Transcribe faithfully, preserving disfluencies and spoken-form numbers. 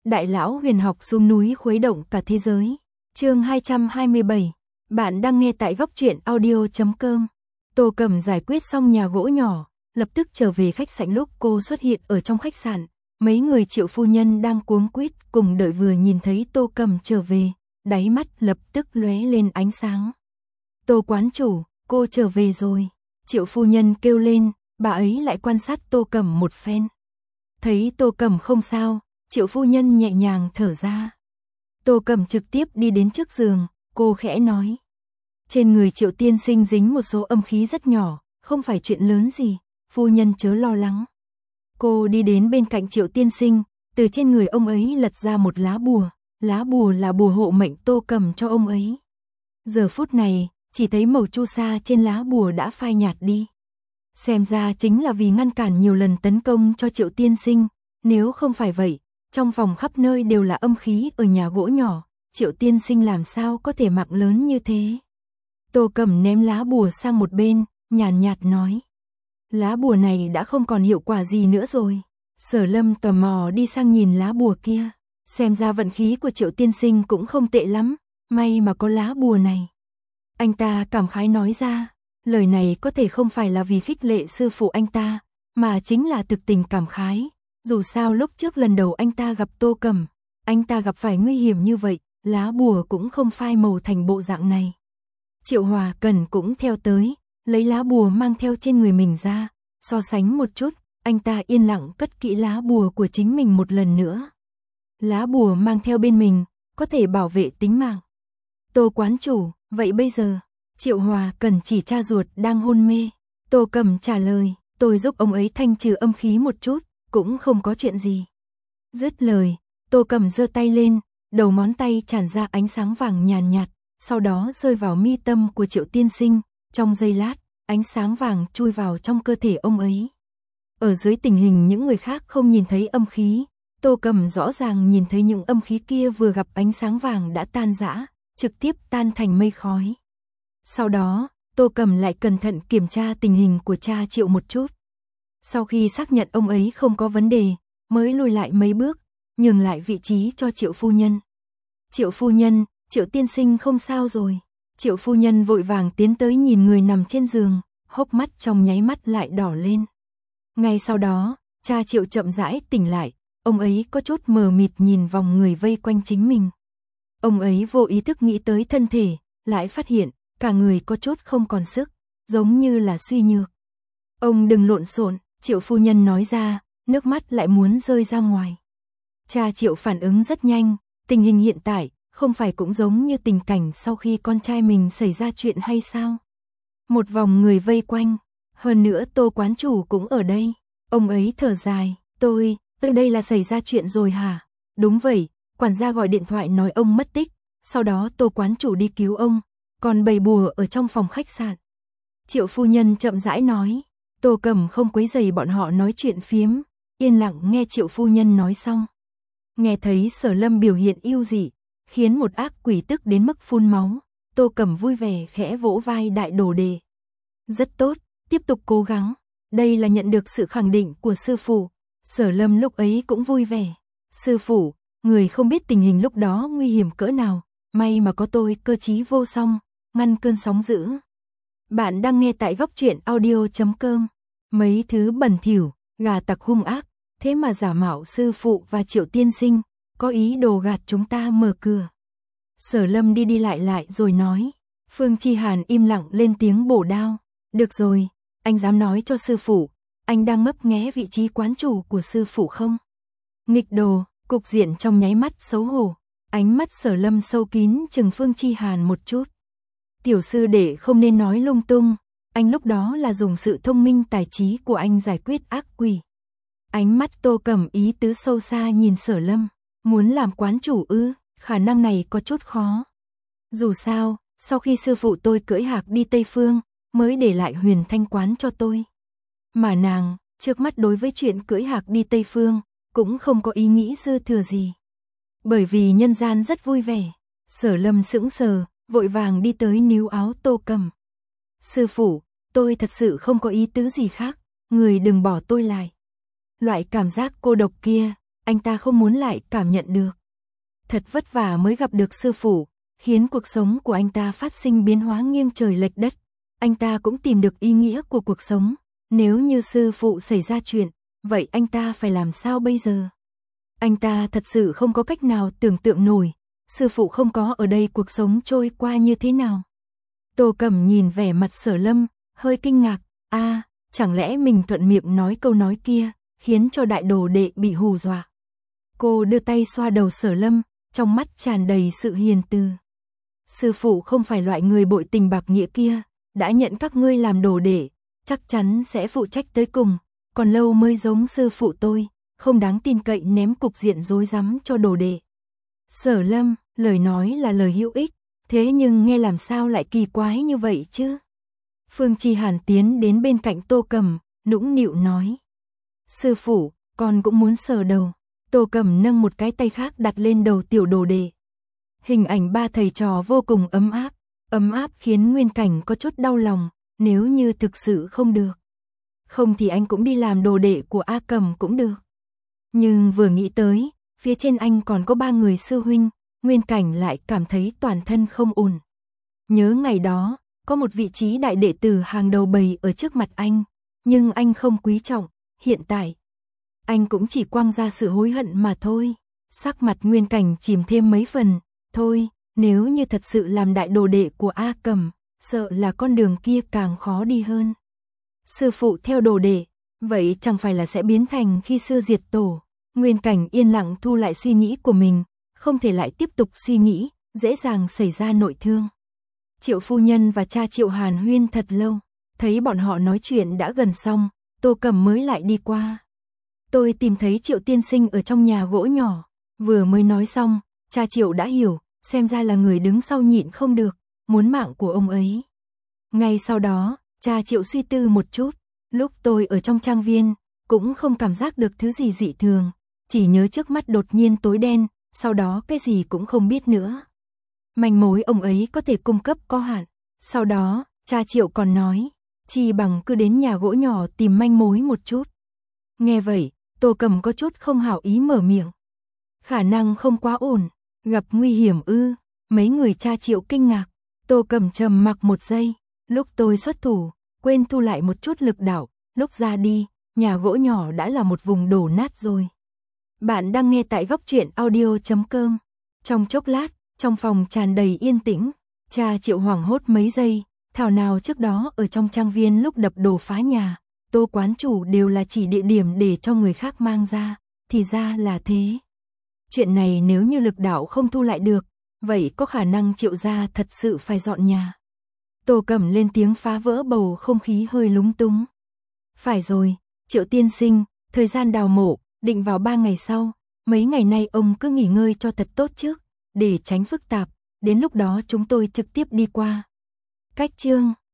Đại lão huyền học xuống núi khuấy động cả thế giới. Chương hai trăm hai mươi bảy. Bạn đang nghe tại góc truyện audio chấm com. Tô Cẩm giải quyết xong nhà gỗ nhỏ, lập tức trở về khách sạn. Lúc cô xuất hiện ở trong khách sạn, mấy người Triệu phu nhân đang cuống quýt cùng đợi, vừa nhìn thấy Tô Cẩm trở về, đáy mắt lập tức lóe lên ánh sáng. Tô quán chủ, cô trở về rồi. Triệu phu nhân kêu lên, bà ấy lại quan sát Tô Cẩm một phen. Thấy Tô Cẩm không sao, Triệu phu nhân nhẹ nhàng thở ra. Tô Cẩm trực tiếp đi đến trước giường, cô khẽ nói. Trên người Triệu tiên sinh dính một số âm khí rất nhỏ, không phải chuyện lớn gì, phu nhân chớ lo lắng. Cô đi đến bên cạnh Triệu tiên sinh, từ trên người ông ấy lật ra một lá bùa, lá bùa là bùa hộ mệnh Tô Cẩm cho ông ấy. Giờ phút này, chỉ thấy màu chu sa trên lá bùa đã phai nhạt đi. Xem ra chính là vì ngăn cản nhiều lần tấn công cho Triệu tiên sinh, nếu không phải vậy, trong phòng khắp nơi đều là âm khí ở nhà gỗ nhỏ, Triệu tiên sinh làm sao có thể mạng lớn như thế. Tô Cẩm ném lá bùa sang một bên, nhàn nhạt nói. Lá bùa này đã không còn hiệu quả gì nữa rồi. Sở Lâm tò mò đi sang nhìn lá bùa kia, xem ra vận khí của Triệu tiên sinh cũng không tệ lắm, may mà có lá bùa này. Anh ta cảm khái nói ra, lời này có thể không phải là vì khích lệ sư phụ anh ta, mà chính là thực tình cảm khái. Dù sao lúc trước lần đầu anh ta gặp Tô Cẩm, anh ta gặp phải nguy hiểm như vậy, lá bùa cũng không phai màu thành bộ dạng này. Triệu Hòa Cần cũng theo tới, lấy lá bùa mang theo trên người mình ra, so sánh một chút, anh ta yên lặng cất kỹ lá bùa của chính mình một lần nữa. Lá bùa mang theo bên mình, có thể bảo vệ tính mạng. Tô quán chủ, vậy bây giờ, Triệu Hòa Cần chỉ cha ruột đang hôn mê. Tô Cẩm trả lời, tôi giúp ông ấy thanh trừ âm khí một chút, cũng không có chuyện gì. Dứt lời, Tô Cẩm giơ tay lên, đầu ngón tay tràn ra ánh sáng vàng nhàn nhạt, sau đó rơi vào mi tâm của Triệu tiên sinh, trong giây lát, ánh sáng vàng chui vào trong cơ thể ông ấy. Ở dưới tình hình những người khác không nhìn thấy âm khí, Tô Cẩm rõ ràng nhìn thấy những âm khí kia vừa gặp ánh sáng vàng đã tan rã, trực tiếp tan thành mây khói. Sau đó, Tô Cẩm lại cẩn thận kiểm tra tình hình của cha Triệu một chút. Sau khi xác nhận ông ấy không có vấn đề, mới lùi lại mấy bước, nhường lại vị trí cho Triệu phu nhân. Triệu phu nhân, Triệu tiên sinh không sao rồi. Triệu phu nhân vội vàng tiến tới nhìn người nằm trên giường, hốc mắt trong nháy mắt lại đỏ lên. Ngay sau đó, cha Triệu chậm rãi tỉnh lại, ông ấy có chút mờ mịt nhìn vòng người vây quanh chính mình. Ông ấy vô ý thức nghĩ tới thân thể, lại phát hiện, cả người có chút không còn sức, giống như là suy nhược. Ông đừng lộn xộn, Triệu phu nhân nói ra, nước mắt lại muốn rơi ra ngoài. Cha Triệu phản ứng rất nhanh, tình hình hiện tại, không phải cũng giống như tình cảnh sau khi con trai mình xảy ra chuyện hay sao? Một vòng người vây quanh, hơn nữa Tô quán chủ cũng ở đây. Ông ấy thở dài, tôi, tôi đây là xảy ra chuyện rồi hả? Đúng vậy, quản gia gọi điện thoại nói ông mất tích, sau đó Tô quán chủ đi cứu ông, còn bầy bùa ở trong phòng khách sạn. Triệu phu nhân chậm rãi nói, Tô Cẩm không quấy rầy bọn họ nói chuyện phiếm, yên lặng nghe Triệu phu nhân nói xong. Nghe thấy Sở Lâm biểu hiện yêu dị, khiến một ác quỷ tức đến mức phun máu, Tô Cẩm vui vẻ khẽ vỗ vai đại đồ đề. Rất tốt, tiếp tục cố gắng, đây là nhận được sự khẳng định của sư phụ. Sở Lâm lúc ấy cũng vui vẻ. Sư phụ, người không biết tình hình lúc đó nguy hiểm cỡ nào, may mà có tôi cơ trí vô song, ngăn cơn sóng dữ. Bạn đang nghe tại góc truyện audio chấm com. Mấy thứ bẩn thỉu, gà tặc hung ác, thế mà giả mạo sư phụ và Triệu tiên sinh, có ý đồ gạt chúng ta mở cửa. Sở Lâm đi đi lại lại rồi nói. Phương Chi Hàn im lặng lên tiếng bổ đao. Được rồi, anh dám nói cho sư phụ, anh đang ngấp nghé vị trí quán chủ của sư phụ không? Nghịch đồ, cục diện trong nháy mắt xấu hổ. Ánh mắt Sở Lâm sâu kín chừng Phương Chi Hàn một chút. Tiểu sư đệ không nên nói lung tung, anh lúc đó là dùng sự thông minh tài trí của anh giải quyết ác quỷ. Ánh mắt Tô Cẩm ý tứ sâu xa nhìn Sở Lâm, muốn làm quán chủ ư, khả năng này có chút khó. Dù sao, sau khi sư phụ tôi cưỡi hạc đi Tây Phương, mới để lại Huyền Thanh quán cho tôi. Mà nàng, trước mắt đối với chuyện cưỡi hạc đi Tây Phương, cũng không có ý nghĩ dư thừa gì. Bởi vì nhân gian rất vui vẻ, Sở Lâm sững sờ, vội vàng đi tới níu áo Tô Cẩm. Sư phụ, tôi thật sự không có ý tứ gì khác, người đừng bỏ tôi lại. Loại cảm giác cô độc kia, anh ta không muốn lại cảm nhận được. Thật vất vả mới gặp được sư phụ, khiến cuộc sống của anh ta phát sinh biến hóa nghiêng trời lệch đất. Anh ta cũng tìm được ý nghĩa của cuộc sống. Nếu như sư phụ xảy ra chuyện, vậy anh ta phải làm sao bây giờ? Anh ta thật sự không có cách nào tưởng tượng nổi, sư phụ không có ở đây cuộc sống trôi qua như thế nào. Tô Cẩm nhìn vẻ mặt Sở Lâm, hơi kinh ngạc, a, à, chẳng lẽ mình thuận miệng nói câu nói kia, khiến cho đại đồ đệ bị hù dọa. Cô đưa tay xoa đầu Sở Lâm, trong mắt tràn đầy sự hiền từ. Sư phụ không phải loại người bội tình bạc nghĩa kia, đã nhận các ngươi làm đồ đệ, chắc chắn sẽ phụ trách tới cùng, còn lâu mới giống sư phụ tôi, không đáng tin cậy ném cục diện rối rắm cho đồ đệ. Sở Lâm, lời nói là lời hữu ích, thế nhưng nghe làm sao lại kỳ quái như vậy chứ? Phương Chi Hàn tiến đến bên cạnh Tô Cẩm, nũng nịu nói. Sư phụ, con cũng muốn sờ đầu. Tô Cẩm nâng một cái tay khác đặt lên đầu tiểu đồ đệ. Hình ảnh ba thầy trò vô cùng ấm áp, ấm áp khiến Nguyên Cảnh có chút đau lòng, nếu như thực sự không được. Không thì anh cũng đi làm đồ đệ của A Cẩm cũng được. Nhưng vừa nghĩ tới, phía trên anh còn có ba người sư huynh, Nguyên Cảnh lại cảm thấy toàn thân không ổn. Nhớ ngày đó, có một vị trí đại đệ tử hàng đầu bày ở trước mặt anh, nhưng anh không quý trọng, hiện tại anh cũng chỉ quăng ra sự hối hận mà thôi. Sắc mặt Nguyên Cảnh chìm thêm mấy phần, thôi, nếu như thật sự làm đại đồ đệ của A Cẩm, sợ là con đường kia càng khó đi hơn. Sư phụ theo đồ đệ, vậy chẳng phải là sẽ biến thành khi xưa diệt tổ. Nguyên Cảnh yên lặng thu lại suy nghĩ của mình, không thể lại tiếp tục suy nghĩ, dễ dàng xảy ra nội thương. Triệu phu nhân và cha Triệu hàn huyên thật lâu, thấy bọn họ nói chuyện đã gần xong, Tô Cẩm mới lại đi qua. Tôi tìm thấy Triệu tiên sinh ở trong nhà gỗ nhỏ, vừa mới nói xong, cha Triệu đã hiểu, xem ra là người đứng sau nhịn không được, muốn mạng của ông ấy. Ngay sau đó, cha Triệu suy tư một chút, lúc tôi ở trong trang viên, cũng không cảm giác được thứ gì dị thường, chỉ nhớ trước mắt đột nhiên tối đen, sau đó cái gì cũng không biết nữa. Manh mối ông ấy có thể cung cấp có hạn. Sau đó, cha Triệu còn nói, chi bằng cứ đến nhà gỗ nhỏ tìm manh mối một chút. Nghe vậy, Tô Cẩm có chút không hảo ý mở miệng. Khả năng không quá ổn, gặp nguy hiểm ư? Mấy người cha Triệu kinh ngạc. Tô Cẩm trầm mặc một giây, lúc tôi xuất thủ, quên thu lại một chút lực đạo, lúc ra đi, nhà gỗ nhỏ đã là một vùng đổ nát rồi. Bạn đang nghe tại góc truyện audio chấm com. Trong chốc lát, trong phòng tràn đầy yên tĩnh, cha Triệu hoảng hốt mấy giây, thảo nào trước đó ở trong trang viên lúc đập đổ phá nhà, Tô quán chủ đều là chỉ địa điểm để cho người khác mang ra, thì ra là thế. Chuyện này nếu như lực đạo không thu lại được, vậy có khả năng Triệu gia thật sự phải dọn nhà. Tô Cẩm lên tiếng phá vỡ bầu không khí hơi lúng túng. Phải rồi, Triệu tiên sinh, thời gian đào mộ, định vào ba ngày sau, mấy ngày nay ông cứ nghỉ ngơi cho thật tốt trước, để tránh phức tạp, đến lúc đó chúng tôi trực tiếp đi qua. Cách chương